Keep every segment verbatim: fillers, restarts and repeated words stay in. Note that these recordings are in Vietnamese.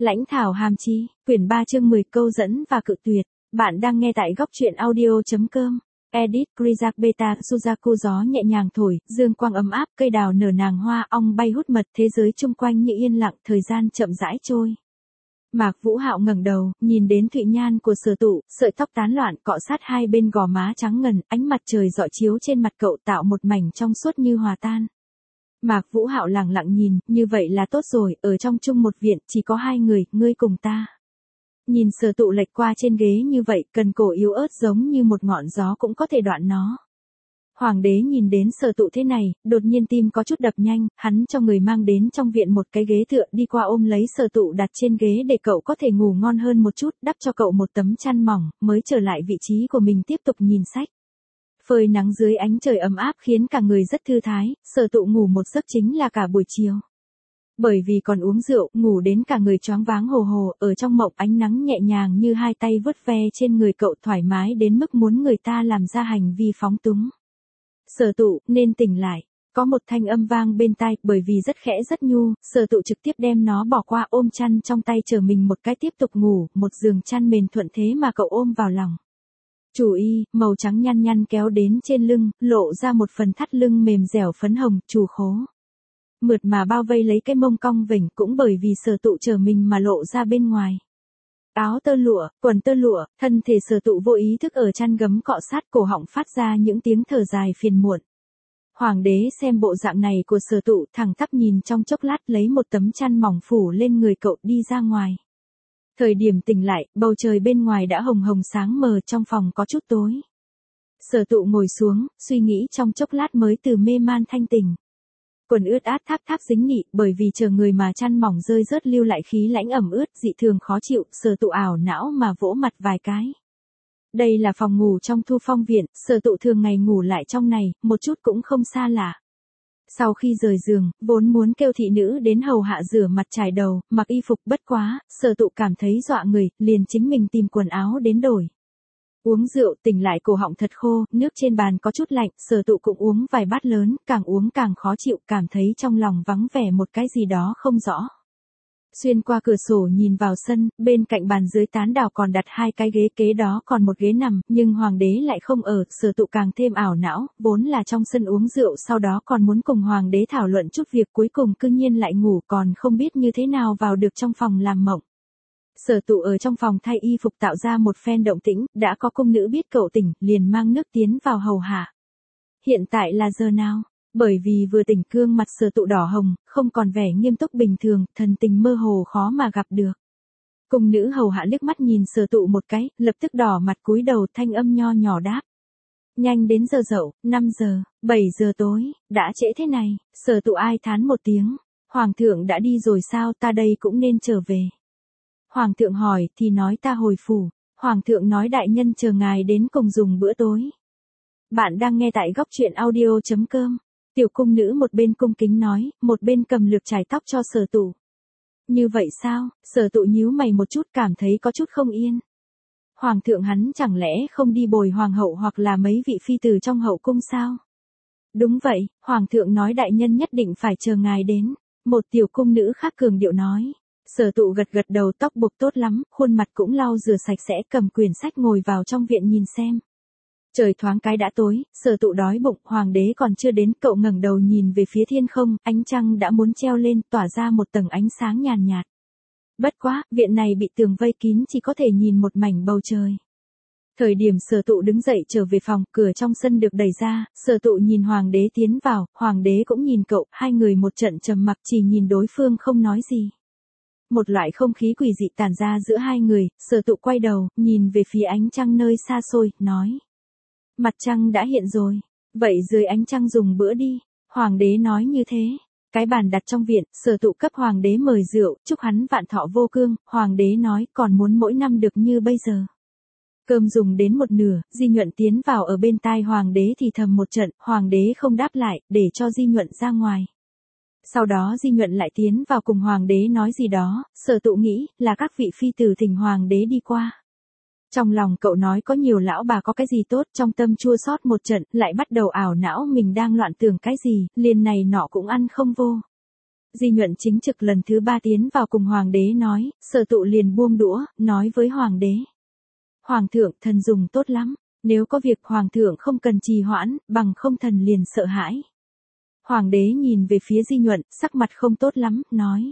Lãnh thảo hàm chi, quyển ba chương mười câu dẫn và cự tuyệt. Bạn đang nghe tại góc truyện audio.com. Edit Krizak Beta Suzaku gió nhẹ nhàng thổi, dương quang ấm áp, cây đào nở nàng hoa, ong bay hút mật, thế giới chung quanh như yên lặng, thời gian chậm rãi trôi. Mạc Vũ Hạo ngẩng đầu, nhìn đến thụy nhan của Sở Tụ, sợi tóc tán loạn cọ sát hai bên gò má trắng ngần, ánh mặt trời rọi chiếu trên mặt cậu tạo một mảnh trong suốt như hòa tan. Mạc Vũ Hạo lặng lặng nhìn, như vậy là tốt rồi, ở trong chung một viện, chỉ có hai người, ngươi cùng ta. Nhìn Sở Tụ lệch qua trên ghế như vậy, cần cổ yếu ớt giống như một ngọn gió cũng có thể đoạn nó. Hoàng đế nhìn đến Sở Tụ thế này, đột nhiên tim có chút đập nhanh, hắn cho người mang đến trong viện một cái ghế tựa, đi qua ôm lấy Sở Tụ đặt trên ghế để cậu có thể ngủ ngon hơn một chút, đắp cho cậu một tấm chăn mỏng, mới trở lại vị trí của mình tiếp tục nhìn sách. Phơi nắng dưới ánh trời ấm áp khiến cả người rất thư thái, Sở Tụ ngủ một giấc chính là cả buổi chiều. Bởi vì còn uống rượu, ngủ đến cả người choáng váng hồ hồ, ở trong mộng ánh nắng nhẹ nhàng như hai tay vuốt ve trên người cậu thoải mái đến mức muốn người ta làm ra hành vi phóng túng. Sở Tụ, nên tỉnh lại. Có một thanh âm vang bên tai, bởi vì rất khẽ rất nhu, Sở Tụ trực tiếp đem nó bỏ qua ôm chăn trong tay chờ mình một cái tiếp tục ngủ, một giường chăn mền thuận thế mà cậu ôm vào lòng. Chủ y, màu trắng nhăn nhăn kéo đến trên lưng, lộ ra một phần thắt lưng mềm dẻo phấn hồng, trù khố. Mượt mà bao vây lấy cái mông cong vểnh cũng bởi vì Sở Tụ chờ mình mà lộ ra bên ngoài. Áo tơ lụa, quần tơ lụa, thân thể Sở Tụ vô ý thức ở chăn gấm cọ sát cổ họng phát ra những tiếng thở dài phiền muộn. Hoàng đế xem bộ dạng này của Sở Tụ thẳng tắp nhìn trong chốc lát lấy một tấm chăn mỏng phủ lên người cậu đi ra ngoài. Thời điểm tỉnh lại, bầu trời bên ngoài đã hồng hồng sáng mờ, trong phòng có chút tối. Sở Tụ ngồi xuống, suy nghĩ trong chốc lát mới từ mê man thanh tỉnh. Quần ướt át tháp tháp dính nị, bởi vì chờ người mà chăn mỏng rơi rớt lưu lại khí lãnh ẩm ướt, dị thường khó chịu, Sở Tụ ảo não mà vỗ mặt vài cái. Đây là phòng ngủ trong Thu Phong viện, Sở Tụ thường ngày ngủ lại trong này, một chút cũng không xa lạ. Sau khi rời giường, vốn muốn kêu thị nữ đến hầu hạ rửa mặt chải đầu, mặc y phục, bất quá, Sở Tụ cảm thấy dọa người, liền chính mình tìm quần áo đến đổi. Uống rượu, tỉnh lại cổ họng thật khô, nước trên bàn có chút lạnh, Sở Tụ cũng uống vài bát lớn, càng uống càng khó chịu, cảm thấy trong lòng vắng vẻ một cái gì đó không rõ. Xuyên qua cửa sổ nhìn vào sân, bên cạnh bàn dưới tán đào còn đặt hai cái ghế, kế đó còn một ghế nằm, nhưng hoàng đế lại không ở, Sở Tụ càng thêm ảo não, vốn là trong sân uống rượu sau đó còn muốn cùng hoàng đế thảo luận chút việc, cuối cùng cư nhiên lại ngủ, còn không biết như thế nào vào được trong phòng làm mộng. Sở Tụ ở trong phòng thay y phục tạo ra một phen động tĩnh, đã có cung nữ biết cậu tỉnh, liền mang nước tiến vào hầu hạ. Hiện tại là giờ nào? Bởi vì vừa tỉnh gương mặt Sở Tụ đỏ hồng, không còn vẻ nghiêm túc bình thường, thần tình mơ hồ khó mà gặp được. Cung nữ hầu hạ liếc mắt nhìn Sở Tụ một cái, lập tức đỏ mặt cúi đầu, thanh âm nho nhỏ đáp. Nhanh đến giờ dậu, năm giờ, bảy giờ tối, đã trễ thế này, Sở Tụ ai thán một tiếng. Hoàng thượng đã đi rồi sao, ta đây cũng nên trở về. Hoàng thượng hỏi thì nói ta hồi phủ, Hoàng thượng nói đại nhân chờ ngài đến cùng dùng bữa tối. Bạn đang nghe tại góc truyện audio.com. Tiểu cung nữ một bên cung kính nói, một bên cầm lược chải tóc cho Sở Tụ. Như vậy sao? Sở Tụ nhíu mày một chút, cảm thấy có chút không yên. Hoàng thượng hắn chẳng lẽ không đi bồi hoàng hậu hoặc là mấy vị phi tử trong hậu cung sao? Đúng vậy, Hoàng thượng nói đại nhân nhất định phải chờ ngài đến. Một tiểu cung nữ khác cường điệu nói. Sở Tụ gật gật đầu, tóc buộc tốt lắm, khuôn mặt cũng lau rửa sạch sẽ, cầm quyển sách ngồi vào trong viện nhìn xem. Trời thoáng cái đã tối, Sở Tụ đói bụng, hoàng đế còn chưa đến, cậu ngẩng đầu nhìn về phía thiên không, ánh trăng đã muốn treo lên, tỏa ra một tầng ánh sáng nhàn nhạt. Bất quá, viện này bị tường vây kín, chỉ có thể nhìn một mảnh bầu trời. Thời điểm Sở Tụ đứng dậy trở về phòng, cửa trong sân được đẩy ra, Sở Tụ nhìn hoàng đế tiến vào, hoàng đế cũng nhìn cậu, hai người một trận trầm mặc, chỉ nhìn đối phương không nói gì. Một loại không khí quỷ dị tản ra giữa hai người, Sở Tụ quay đầu, nhìn về phía ánh trăng nơi xa xôi, nói. Mặt trăng đã hiện rồi, vậy dưới ánh trăng dùng bữa đi, hoàng đế nói như thế. Cái bàn đặt trong viện, Sở Tụ cấp hoàng đế mời rượu, chúc hắn vạn thọ vô cương, hoàng đế nói còn muốn mỗi năm được như bây giờ. Cơm dùng đến một nửa, Di Nhuận tiến vào ở bên tai hoàng đế thì thầm một trận, hoàng đế không đáp lại, để cho Di Nhuận ra ngoài. Sau đó Di Nhuận lại tiến vào cùng hoàng đế nói gì đó, Sở Tụ nghĩ là các vị phi tử thỉnh hoàng đế đi qua. Trong lòng cậu nói có nhiều lão bà có cái gì tốt, trong tâm chua xót một trận, lại bắt đầu ảo não mình đang loạn tưởng cái gì, liền này nọ cũng ăn không vô. Di Nhuận chính trực lần thứ ba tiến vào cùng hoàng đế nói, Sở Tụ liền buông đũa, nói với hoàng đế. Hoàng thượng, thần dùng tốt lắm, nếu có việc hoàng thượng không cần trì hoãn, bằng không thần liền sợ hãi. Hoàng đế nhìn về phía Di Nhuận, sắc mặt không tốt lắm, nói.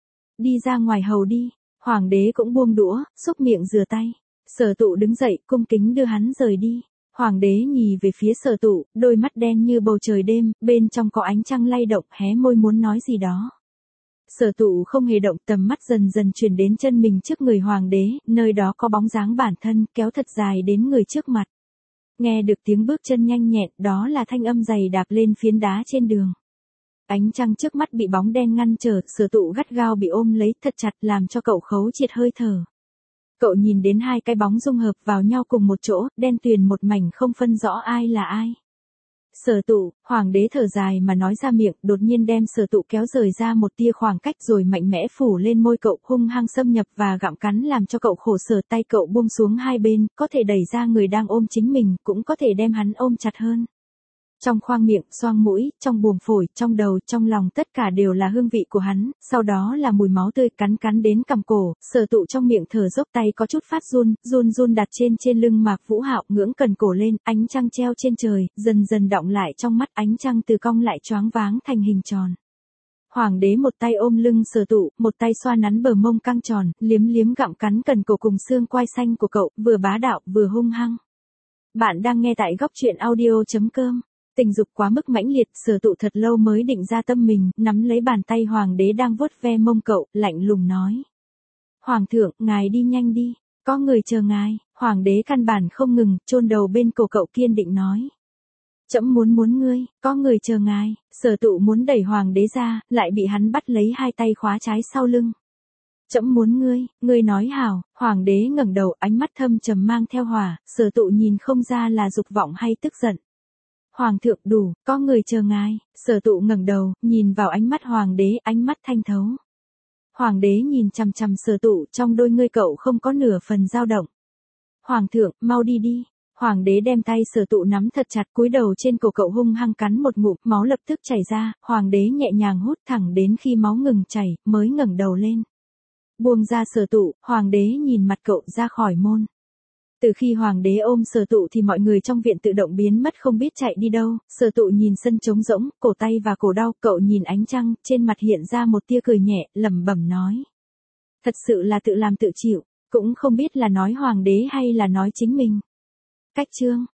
Đi ra ngoài hầu đi, hoàng đế cũng buông đũa, xúc miệng rửa tay. Sở Tụ đứng dậy, cung kính đưa hắn rời đi. Hoàng đế nhì về phía Sở Tụ, đôi mắt đen như bầu trời đêm, bên trong có ánh trăng lay động, hé môi muốn nói gì đó. Sở Tụ không hề động, tầm mắt dần dần chuyển đến chân mình trước người hoàng đế, nơi đó có bóng dáng bản thân, kéo thật dài đến người trước mặt. Nghe được tiếng bước chân nhanh nhẹn, đó là thanh âm giày đạp lên phiến đá trên đường. Ánh trăng trước mắt bị bóng đen ngăn trở, Sở Tụ gắt gao bị ôm lấy thật chặt làm cho cậu khấu triệt hơi thở. Cậu nhìn đến hai cái bóng dung hợp vào nhau cùng một chỗ, đen tuyền một mảnh không phân rõ ai là ai. Sở Tụ, hoàng đế thở dài mà nói ra miệng, đột nhiên đem Sở Tụ kéo rời ra một tia khoảng cách rồi mạnh mẽ phủ lên môi cậu, hung hăng xâm nhập và gặm cắn làm cho cậu khổ sở. Tay cậu buông xuống hai bên, có thể đẩy ra người đang ôm chính mình, cũng có thể đem hắn ôm chặt hơn. Trong khoang miệng, xoang mũi, trong buồng phổi, trong đầu, trong lòng tất cả đều là hương vị của hắn, sau đó là mùi máu tươi cắn cắn đến cằm cổ. Sở Tụ trong miệng thở dốc, tay có chút phát run, run run đặt trên trên lưng Mạc Vũ Hạo, ngưỡng cần cổ lên, ánh đăng treo trên trời, dần dần đọng lại trong mắt, ánh trăng từ cong lại choáng váng thành hình tròn. Hoàng đế một tay ôm lưng Sở Tụ, một tay xoa nắn bờ mông căng tròn, liếm liếm gặm cắn cần cổ cùng xương quai xanh của cậu, vừa bá đạo, vừa hung hăng. Bạn đang nghe tại góc truyện audio chấm com. Tình dục quá mức mãnh liệt, Sở Tụ thật lâu mới định ra tâm mình, nắm lấy bàn tay hoàng đế đang vuốt ve mông cậu, lạnh lùng nói. Hoàng thượng, ngài đi nhanh đi, có người chờ ngài. Hoàng đế căn bản không ngừng, chôn đầu bên cổ cậu kiên định nói. Trẫm muốn muốn ngươi, có người chờ ngài. Sở Tụ muốn đẩy hoàng đế ra, lại bị hắn bắt lấy hai tay khóa trái sau lưng. Trẫm muốn ngươi, ngươi nói hảo. Hoàng đế ngẩng đầu, ánh mắt thâm trầm mang theo hỏa, Sở Tụ nhìn không ra là dục vọng hay tức giận. Hoàng thượng, đủ, có người chờ ngài. Sở Tụ ngẩng đầu, nhìn vào ánh mắt hoàng đế, ánh mắt thanh thấu. Hoàng đế nhìn chằm chằm Sở Tụ, trong đôi ngươi cậu không có nửa phần dao động. Hoàng thượng, mau đi đi. Hoàng đế đem tay Sở Tụ nắm thật chặt, cúi đầu trên cổ cậu hung hăng cắn một ngụm, máu lập tức chảy ra, hoàng đế nhẹ nhàng hút thẳng đến khi máu ngừng chảy, mới ngẩng đầu lên. Buông ra Sở Tụ, hoàng đế nhìn mặt cậu ra khỏi môn. Từ khi hoàng đế ôm Sở Tụ thì mọi người trong viện tự động biến mất không biết chạy đi đâu. Sở Tụ nhìn sân trống rỗng, cổ tay và cổ đau, cậu nhìn ánh trăng, trên mặt hiện ra một tia cười nhẹ, lẩm bẩm nói. Thật sự là tự làm tự chịu, cũng không biết là nói hoàng đế hay là nói chính mình. Cách chương